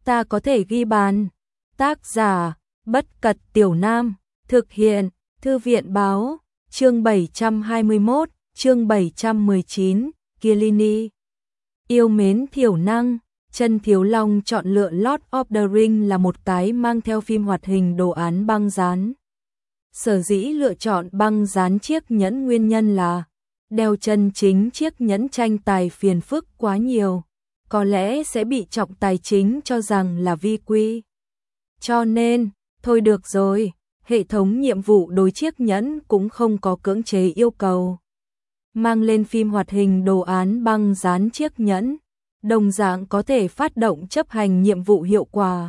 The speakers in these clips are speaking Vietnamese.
ta có thể ghi bàn. Tác giả, Bất Cật Tiểu Nam, thực hiện, Thư viện báo, chương 721, chương 719, Kilini. Yêu mến thiểu năng, Chân Thiếu Long chọn lựa Lord of the Ring là một cái mang theo phim hoạt hình đồ án băng dán. Sở dĩ lựa chọn băng dán chiếc nhẫn nguyên nhân là đeo chân chính chiếc nhẫn tranh tài phiền phức quá nhiều, có lẽ sẽ bị trọng tài chính cho rằng là vi quy. Cho nên, thôi được rồi, hệ thống nhiệm vụ đối chiếc nhẫn cũng không có cưỡng chế yêu cầu. Mang lên phim hoạt hình đồ án băng dán chiếc nhẫn, đồng dạng có thể phát động chấp hành nhiệm vụ hiệu quả.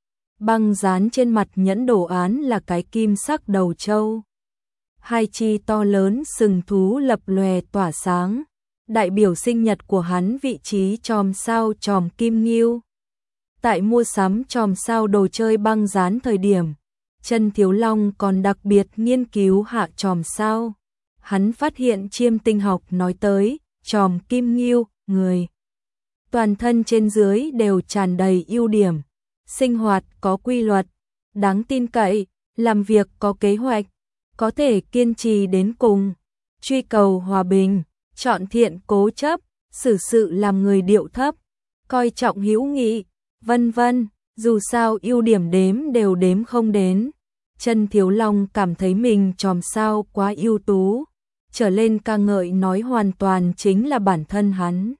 Băng dán trên mặt nhẫn đồ án là cái kim sắc đầu trâu. Hai chi to lớn sừng thú lập lòe tỏa sáng, đại biểu sinh nhật của hắn vị trí chòm sao chòm kim ngưu. Tại mua sắm chòm sao đồ chơi băng dán thời điểm, Chân Thiếu Long còn đặc biệt nghiên cứu hạ chòm sao. Hắn phát hiện chiêm tinh học nói tới, chòm kim ngưu, người toàn thân trên dưới đều tràn đầy ưu điểm, sinh hoạt có quy luật, đáng tin cậy, làm việc có kế hoạch, có thể kiên trì đến cùng, truy cầu hòa bình, chọn thiện cố chấp, xử sự làm người điệu thấp, coi trọng hữu nghị, vân vân. Dù sao ưu điểm đếm đều đếm không đến. Chân Thiếu Long cảm thấy mình chòm sao quá ưu tú, trở lên ca ngợi nói hoàn toàn chính là bản thân hắn.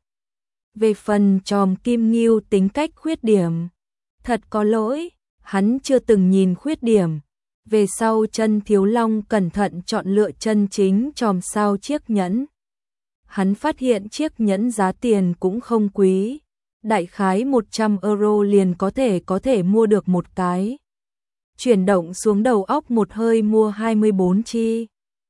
Về phần chòm kim ngưu tính cách khuyết điểm, thật có lỗi, hắn chưa từng nhìn khuyết điểm. Về sau Chân Thiếu Long cẩn thận chọn lựa chân chính chòm sao chiếc nhẫn. Hắn phát hiện chiếc nhẫn giá tiền cũng không quý, đại khái 100 euro liền có thể mua được một cái. Chuyển động xuống đầu óc một hơi mua 24 chi.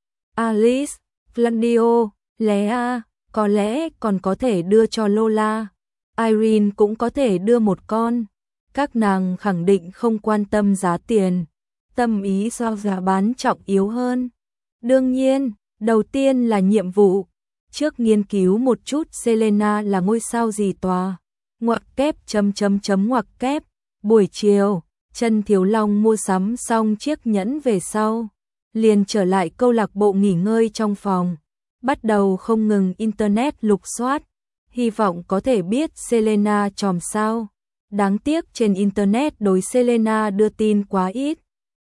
Alice, Flandio, Lea, có lẽ còn có thể đưa cho Lola. Irene cũng có thể đưa một con. Các nàng khẳng định không quan tâm giá tiền, tâm ý so giá bán trọng yếu hơn. Đương nhiên, đầu tiên là nhiệm vụ. Trước nghiên cứu một chút Selena là ngôi sao gì tòa. Ngoặc kép ngoặc kép. Buổi chiều, Chân Thiếu Long mua sắm xong chiếc nhẫn về sau, liền trở lại câu lạc bộ nghỉ ngơi trong phòng, bắt đầu không ngừng internet lục soát, hy vọng có thể biết Selena chòm sao. Đáng tiếc trên internet đối Selena đưa tin quá ít,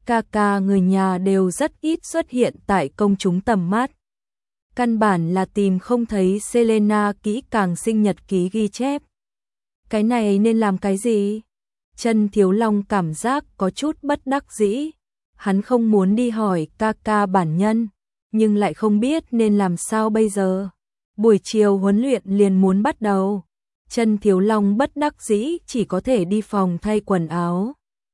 ca người nhà đều rất ít xuất hiện tại công chúng tầm mắt. Căn bản là tìm không thấy Selena kỹ càng sinh nhật ký ghi chép. Cái này nên làm cái gì? Chân Thiếu Long cảm giác có chút bất đắc dĩ. Hắn không muốn đi hỏi ca bản nhân, nhưng lại không biết nên làm sao bây giờ. Buổi chiều huấn luyện liền muốn bắt đầu. Chân Thiếu Long bất đắc dĩ chỉ có thể đi phòng thay quần áo.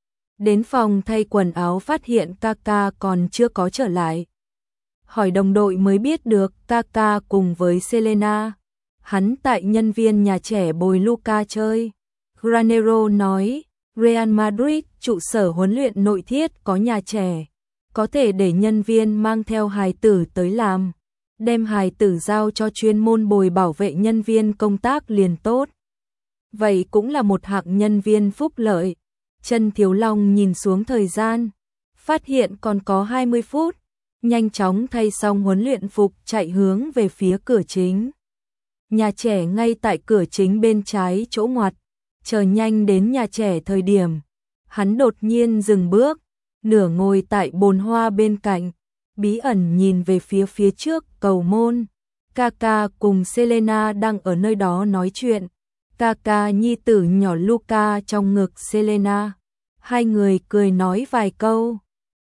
Đến phòng thay quần áo phát hiện ca còn chưa có trở lại. Hỏi đồng đội mới biết được ca cùng với Selena. Hắn tại nhân viên nhà trẻ bồi Luca chơi. Granero nói, Real Madrid trụ sở huấn luyện nội thiết có nhà trẻ, có thể để nhân viên mang theo hài tử tới làm, đem hài tử giao cho chuyên môn bồi bảo vệ nhân viên công tác liền tốt. Vậy cũng là một hạng nhân viên phúc lợi. Chân Thiếu Long nhìn xuống thời gian, phát hiện còn có 20 phút, nhanh chóng thay xong huấn luyện phục chạy hướng về phía cửa chính. Nhà trẻ ngay tại cửa chính bên trái chỗ ngoặt. Chờ nhanh đến nhà trẻ thời điểm, hắn đột nhiên dừng bước, nửa ngồi tại bồn hoa bên cạnh, bí ẩn nhìn về phía trước cầu môn. Ca cùng Selena đang ở nơi đó nói chuyện. Ca nhi tử nhỏ Luca trong ngực Selena. Hai người cười nói vài câu.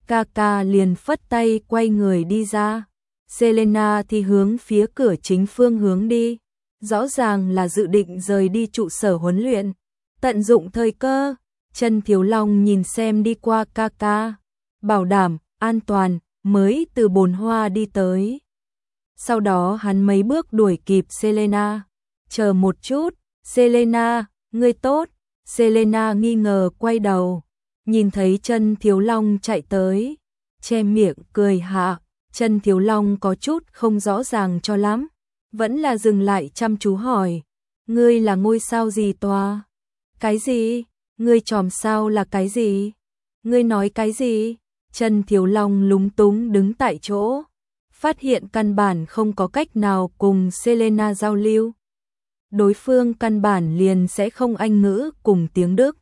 Ca liền phất tay quay người đi ra. Selena thì hướng phía cửa chính phương hướng đi. Rõ ràng là dự định rời đi trụ sở huấn luyện. Tận dụng thời cơ, Chân Thiếu Long nhìn xem đi qua ca, bảo đảm, an toàn, mới từ bồn hoa đi tới. Sau đó hắn mấy bước đuổi kịp Selena. Chờ một chút, Selena, ngươi tốt. Selena nghi ngờ quay đầu, nhìn thấy Chân Thiếu Long chạy tới, che miệng cười hạ. Chân Thiếu Long có chút không rõ ràng cho lắm, vẫn là dừng lại chăm chú hỏi, ngươi là ngôi sao gì tòa? Cái gì? Ngươi chòm sao là cái gì? Ngươi nói cái gì? Trần Thiếu Long lúng túng đứng tại chỗ, phát hiện căn bản không có cách nào cùng Selena giao lưu. Đối phương căn bản liền sẽ không Anh ngữ cùng tiếng Đức.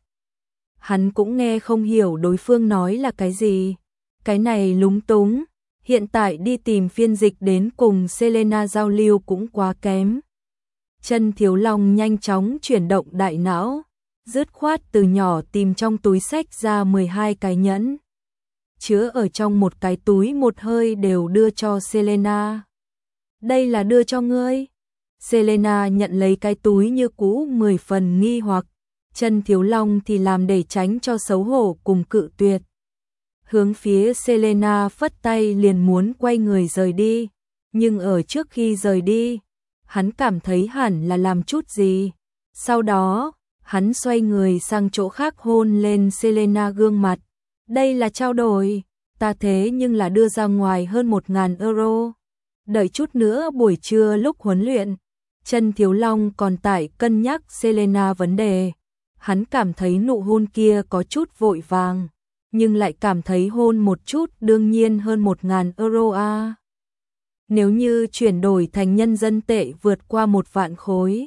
Hắn cũng nghe không hiểu đối phương nói là cái gì. Cái này lúng túng, hiện tại đi tìm phiên dịch đến cùng Selena giao lưu cũng quá kém. Trần Thiếu Long nhanh chóng chuyển động đại não, dứt khoát từ nhỏ tìm trong túi xách ra 12 cái nhẫn, chứa ở trong một cái túi một hơi đều đưa cho Selena. Đây là đưa cho ngươi. Selena nhận lấy cái túi như cũ 10 phần nghi hoặc, Trần Thiếu Long thì làm để tránh cho xấu hổ cùng cự tuyệt. Hướng phía Selena phất tay liền muốn quay người rời đi, nhưng ở trước khi rời đi, hắn cảm thấy hẳn là làm chút gì. Sau đó, hắn xoay người sang chỗ khác hôn lên Selena gương mặt. Đây là trao đổi, ta thế nhưng là đưa ra ngoài hơn 1.000 euro. Đợi chút nữa buổi trưa lúc huấn luyện, Trần Thiếu Long còn tại cân nhắc Selena vấn đề. Hắn cảm thấy nụ hôn kia có chút vội vàng, nhưng lại cảm thấy hôn một chút đương nhiên hơn 1.000 euro a. Nếu như chuyển đổi thành nhân dân tệ vượt qua 1 vạn khối.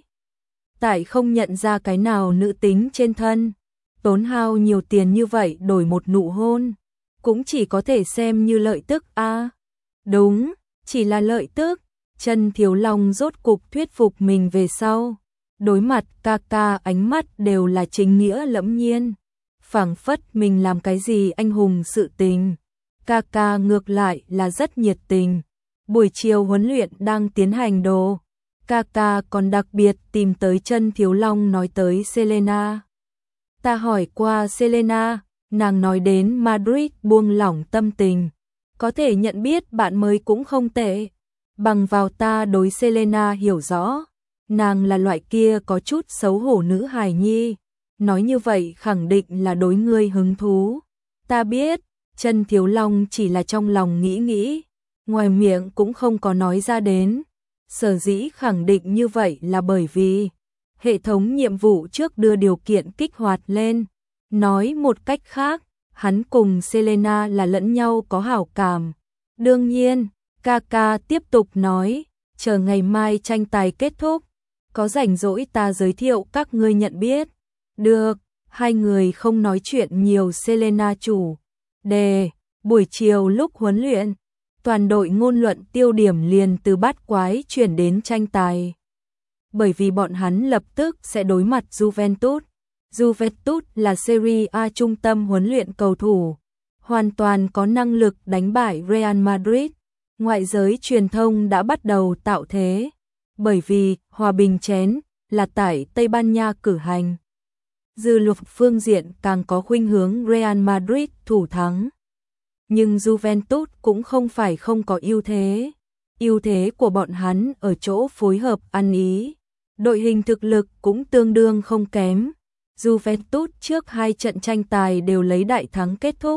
Tại không nhận ra cái nào nữ tính trên thân, tốn hao nhiều tiền như vậy đổi một nụ hôn, cũng chỉ có thể xem như lợi tức a. Đúng, chỉ là lợi tức. Trần Thiếu Long rốt cục thuyết phục mình về sau. Đối mặt ca ca ánh mắt đều là chính nghĩa lẫm nhiên, phảng phất mình làm cái gì anh hùng sự tình. Ca ca ngược lại là rất nhiệt tình. Buổi chiều huấn luyện đang tiến hành đồ, ca ca còn đặc biệt tìm tới Trần Thiếu Long nói tới Selena. Ta hỏi qua Selena, nàng nói đến Madrid buông lỏng tâm tình, có thể nhận biết bạn mới cũng không tệ. Bằng vào ta đối Selena hiểu rõ, nàng là loại kia có chút xấu hổ nữ hài nhi, nói như vậy khẳng định là đối ngươi hứng thú. Ta biết, Trần Thiếu Long chỉ là trong lòng nghĩ nghĩ, ngoài miệng cũng không có nói ra đến. Sở dĩ khẳng định như vậy là bởi vì hệ thống nhiệm vụ trước đưa điều kiện kích hoạt lên. Nói một cách khác, hắn cùng Selena là lẫn nhau có hảo cảm. Đương nhiên, Kaka tiếp tục nói, chờ ngày mai tranh tài kết thúc, có rảnh rỗi ta giới thiệu các ngươi nhận biết. Được, hai người không nói chuyện nhiều. Selena chủ đề, buổi chiều lúc huấn luyện, toàn đội ngôn luận tiêu điểm liền từ bát quái chuyển đến tranh tài. Bởi vì bọn hắn lập tức sẽ đối mặt Juventus. Juventus là Serie A trung tâm huấn luyện cầu thủ, hoàn toàn có năng lực đánh bại Real Madrid. Ngoại giới truyền thông đã bắt đầu tạo thế, bởi vì hòa bình chén là tại Tây Ban Nha cử hành. Dư luận phương diện càng có khuynh hướng Real Madrid thủ thắng. Nhưng Juventus cũng không phải không có ưu thế. Ưu thế của bọn hắn ở chỗ phối hợp ăn ý. Đội hình thực lực cũng tương đương không kém. Juventus trước 2 trận tranh tài đều lấy đại thắng kết thúc.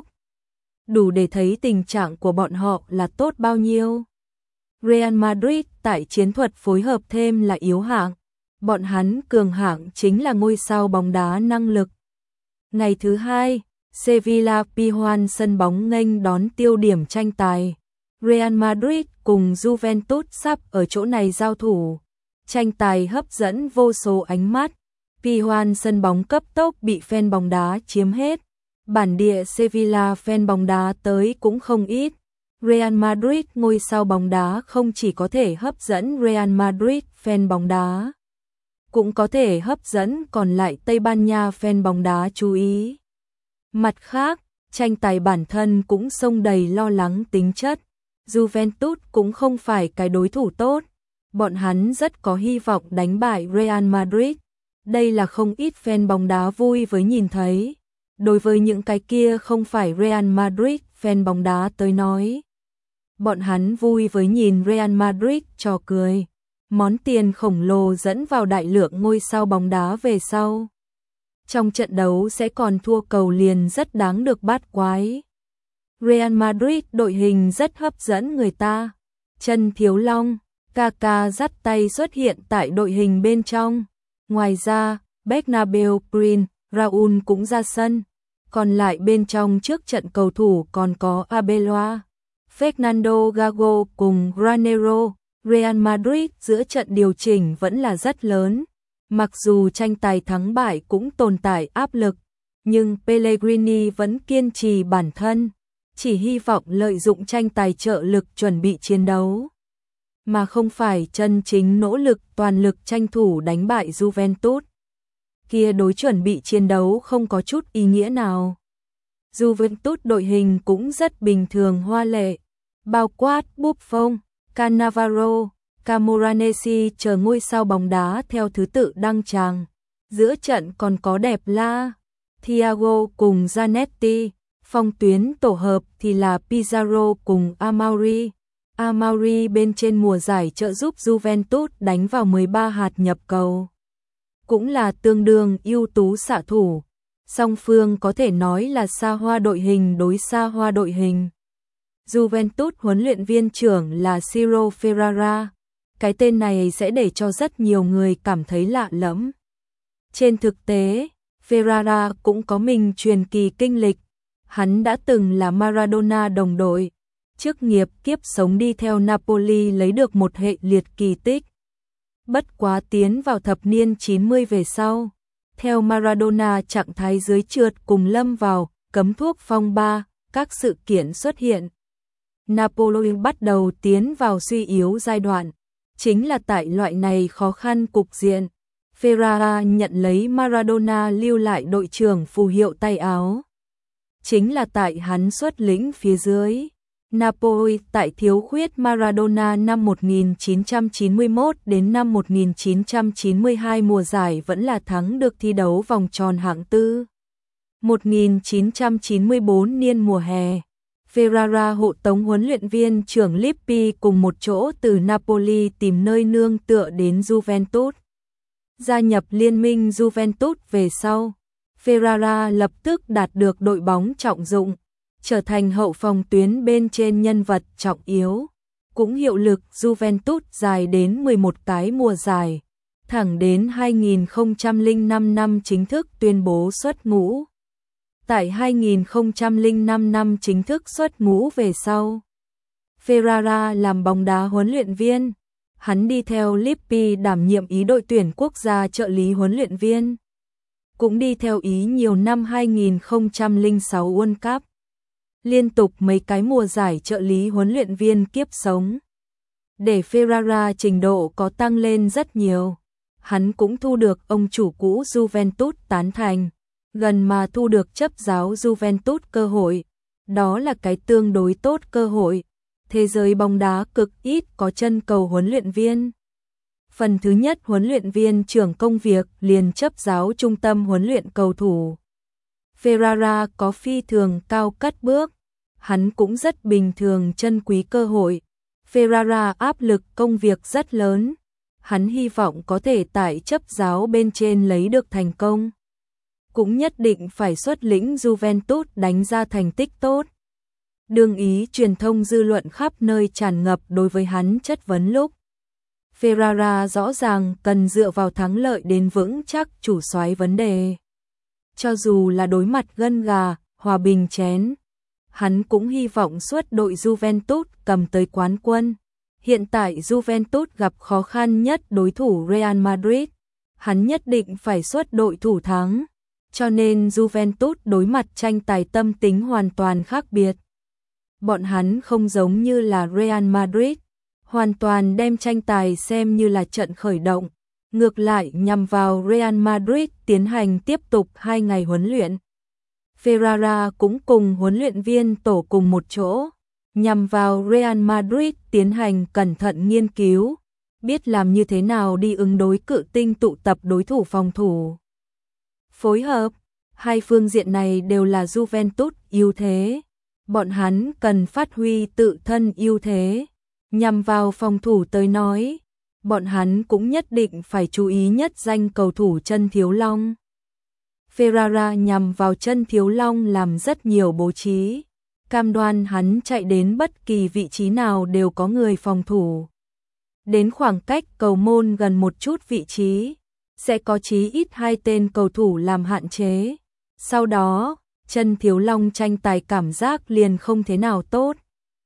Đủ để thấy tình trạng của bọn họ là tốt bao nhiêu. Real Madrid tại chiến thuật phối hợp thêm là yếu hạng. Bọn hắn cường hạng chính là ngôi sao bóng đá năng lực. Ngày thứ 2, Sevilla Pizjuan sân bóng nghênh đón tiêu điểm tranh tài. Real Madrid cùng Juventus sắp ở chỗ này giao thủ. Tranh tài hấp dẫn vô số ánh mắt. Pizjuan sân bóng cấp tốc bị fan bóng đá chiếm hết. Bản địa Sevilla fan bóng đá tới cũng không ít. Real Madrid ngôi sao bóng đá không chỉ có thể hấp dẫn Real Madrid fan bóng đá, cũng có thể hấp dẫn còn lại Tây Ban Nha fan bóng đá chú ý. Mặt khác, tranh tài bản thân cũng xông đầy lo lắng tính chất. Juventus cũng không phải cái đối thủ tốt. Bọn hắn rất có hy vọng đánh bại Real Madrid. Đây là không ít fan bóng đá vui với nhìn thấy. Đối với những cái kia không phải Real Madrid fan bóng đá tới nói, bọn hắn vui với nhìn Real Madrid trò cười. Món tiền khổng lồ dẫn vào đại lượng ngôi sao bóng đá về sau. Trong trận đấu sẽ còn thua cầu liền rất đáng được bát quái. Real Madrid đội hình rất hấp dẫn người ta. Trần Thiếu Long, Kaka dắt tay xuất hiện tại đội hình bên trong. Ngoài ra, Bernabeu Prince, Raul cũng ra sân. Còn lại bên trong trước trận cầu thủ còn có Arbeloa, Fernando Gago cùng Granero. Real Madrid giữa trận điều chỉnh vẫn là rất lớn. Mặc dù tranh tài thắng bại cũng tồn tại áp lực, nhưng Pellegrini vẫn kiên trì bản thân, chỉ hy vọng lợi dụng tranh tài trợ lực chuẩn bị chiến đấu, mà không phải chân chính nỗ lực toàn lực tranh thủ đánh bại Juventus. Kia đối chuẩn bị chiến đấu không có chút ý nghĩa nào. Juventus đội hình cũng rất bình thường hoa lệ, bao quát Buffon, Cannavaro, Camoranesi chờ ngôi sao bóng đá theo thứ tự đăng tràng. Giữa trận còn có Đẹp La, Thiago cùng Zanetti, phong tuyến tổ hợp thì là Pizarro cùng Amauri. Amauri bên trên mùa giải trợ giúp Juventus đánh vào 13 hạt nhập cầu. Cũng là tương đương ưu tú xạ thủ. Song phương có thể nói là xa hoa đội hình đối xa hoa đội hình. Juventus huấn luyện viên trưởng là Ciro Ferrara. Cái tên này sẽ để cho rất nhiều người cảm thấy lạ lẫm. Trên thực tế, Ferrara cũng có mình truyền kỳ kinh lịch. Hắn đã từng là Maradona đồng đội. Chức nghiệp kiếp sống đi theo Napoli lấy được một hệ liệt kỳ tích. Bất quá tiến vào thập niên 90 về sau. Theo Maradona trạng thái dưới trượt cùng lâm vào cấm thuốc phong ba, các sự kiện xuất hiện. Napoli bắt đầu tiến vào suy yếu giai đoạn. Chính là tại loại này khó khăn cục diện, Ferrara nhận lấy Maradona lưu lại đội trưởng phù hiệu tay áo. Chính là tại hắn xuất lĩnh phía dưới, Napoli tại thiếu khuyết Maradona năm 1991 đến năm 1992 mùa giải vẫn là thắng được thi đấu vòng tròn hạng tư. 1994 niên mùa hè, Ferrara hộ tống huấn luyện viên trưởng Lippi cùng một chỗ từ Napoli tìm nơi nương tựa đến Juventus. Gia nhập liên minh Juventus về sau, Ferrara lập tức đạt được đội bóng trọng dụng, trở thành hậu phòng tuyến bên trên nhân vật trọng yếu, cũng hiệu lực Juventus dài đến 11 cái mùa giải, thẳng đến 2005 năm chính thức tuyên bố xuất ngũ. Tại 2005 năm chính thức xuất ngũ về sau, Ferrara làm bóng đá huấn luyện viên, hắn đi theo Lippi đảm nhiệm ý đội tuyển quốc gia trợ lý huấn luyện viên, cũng đi theo ý nhiều năm 2006 World Cup, liên tục mấy cái mùa giải trợ lý huấn luyện viên kiếp sống. Để Ferrara trình độ có tăng lên rất nhiều, hắn cũng thu được ông chủ cũ Juventus tán thành, gần mà thu được chấp giáo Juventus cơ hội, đó là cái tương đối tốt cơ hội. Thế giới bóng đá cực ít có chân cầu huấn luyện viên. Phần thứ nhất huấn luyện viên trưởng công việc liền chấp giáo trung tâm huấn luyện cầu thủ. Ferrara có phi thường cao cất bước, hắn cũng rất bình thường trân quý cơ hội. Ferrara áp lực công việc rất lớn, hắn hy vọng có thể tại chấp giáo bên trên lấy được thành công. Cũng nhất định phải xuất lĩnh Juventus đánh ra thành tích tốt. Đương ý truyền thông dư luận khắp nơi tràn ngập đối với hắn chất vấn lúc. Ferrara rõ ràng cần dựa vào thắng lợi đến vững chắc chủ soái vấn đề. Cho dù là đối mặt gân gà, hòa bình chén, hắn cũng hy vọng suốt đội Juventus cầm tới quán quân. Hiện tại Juventus gặp khó khăn nhất đối thủ Real Madrid, hắn nhất định phải xuất đội thủ thắng. Cho nên Juventus đối mặt tranh tài tâm tính hoàn toàn khác biệt. Bọn hắn không giống như là Real Madrid, hoàn toàn đem tranh tài xem như là trận khởi động, ngược lại nhằm vào Real Madrid tiến hành tiếp tục 2 ngày huấn luyện. Ferrara cũng cùng huấn luyện viên tổ cùng một chỗ, nhằm vào Real Madrid tiến hành cẩn thận nghiên cứu, biết làm như thế nào đi ứng đối cự tinh tụ tập đối thủ phòng thủ. Phối hợp, hai phương diện này đều là Juventus ưu thế. Bọn hắn cần phát huy tự thân ưu thế. Nhằm vào phòng thủ tới nói, bọn hắn cũng nhất định phải chú ý nhất danh cầu thủ Chân Thiếu Long. Ferrara nhằm vào Chân Thiếu Long làm rất nhiều bố trí, cam đoan hắn chạy đến bất kỳ vị trí nào đều có người phòng thủ. Đến khoảng cách cầu môn gần một chút vị trí, sẽ có chí ít 2 tên cầu thủ làm hạn chế. Sau đó, Chân Thiếu Long tranh tài cảm giác liền không thế nào tốt.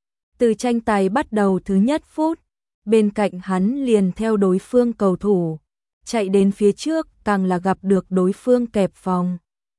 Từ tranh tài bắt đầu thứ nhất phút, bên cạnh hắn liền theo đối phương cầu thủ, chạy đến phía trước càng là gặp được đối phương kẹp vòng.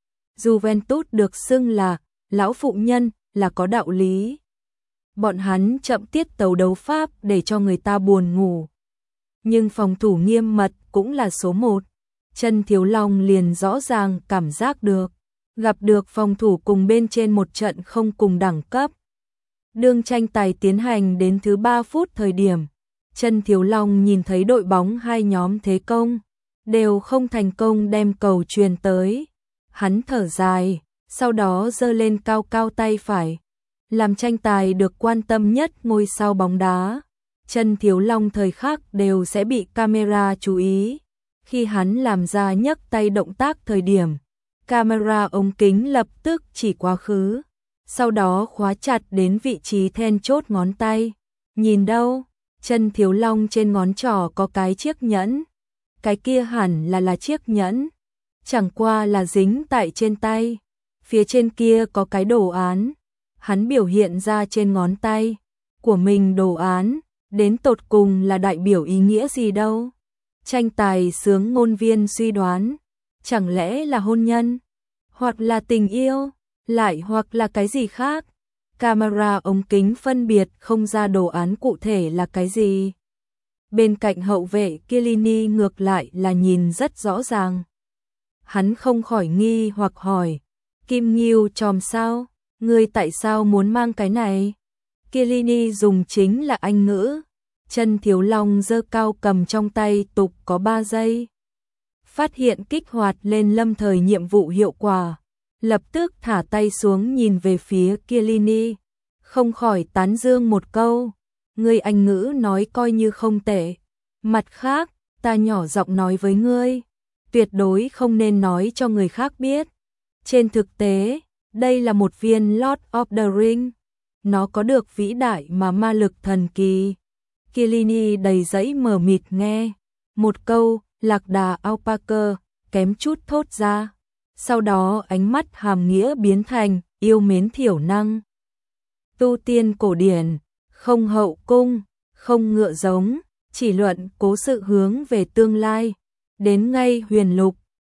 Juventus được xưng là lão phụ nhân là có đạo lý. Bọn hắn chậm tiết tấu đấu pháp để cho người ta buồn ngủ. Nhưng phòng thủ nghiêm mật cũng là số 1. Chân Thiếu Long liền rõ ràng cảm giác được, gặp được phòng thủ cùng bên trên một trận không cùng đẳng cấp. Đương tranh tài tiến hành đến thứ 3 phút thời điểm, Chân Thiếu Long nhìn thấy đội bóng hai nhóm thế công, đều không thành công đem cầu truyền tới. Hắn thở dài, sau đó giơ lên cao cao tay phải. Làm tranh tài được quan tâm nhất ngôi sao bóng đá, Chân Thiếu Long thời khắc đều sẽ bị camera chú ý. Khi hắn làm ra nhấc tay động tác thời điểm, camera ống kính lập tức chỉ quá khứ, sau đó khóa chặt đến vị trí then chốt ngón tay. Nhìn đâu? Chân Thiếu Long trên ngón trỏ có cái chiếc nhẫn. Cái kia hẳn là chiếc nhẫn, chẳng qua là dính tại trên tay. Phía trên kia có cái đồ án, hắn biểu hiện ra trên ngón tay của mình đồ án, đến tột cùng là đại biểu ý nghĩa gì đâu. Tranh tài sướng ngôn viên suy đoán, chẳng lẽ là hôn nhân, hoặc là tình yêu, lại hoặc là cái gì khác. Camera ống kính phân biệt không ra đồ án cụ thể là cái gì. Bên cạnh hậu vệ Chiellini ngược lại là nhìn rất rõ ràng. Hắn không khỏi nghi hoặc hỏi, Kim Ngưu chòm sao, ngươi tại sao muốn mang cái này? Chiellini dùng chính là Anh ngữ. Chân Thiếu Long giơ cao cầm trong tay tục có 3 giây. Phát hiện kích hoạt lên lâm thời nhiệm vụ hiệu quả. Lập tức thả tay xuống nhìn về phía Chiellini. Không khỏi tán dương một câu. Ngươi Anh ngữ nói coi như không tệ. Mặt khác, ta nhỏ giọng nói với ngươi. Tuyệt đối không nên nói cho người khác biết. Trên thực tế, đây là một viên Lord of the Ring. Nó có được vĩ đại mà ma lực thần kỳ. Chiellini đầy giấy mờ mịt nghe. Một câu, lạc đà alpaca, kém chút thốt ra. Sau đó ánh mắt hàm nghĩa biến thành, yêu mến thiểu năng. Tu tiên cổ điển, không hậu cung, không ngựa giống, chỉ luận cố sự hướng về tương lai. Đến ngay huyền lục,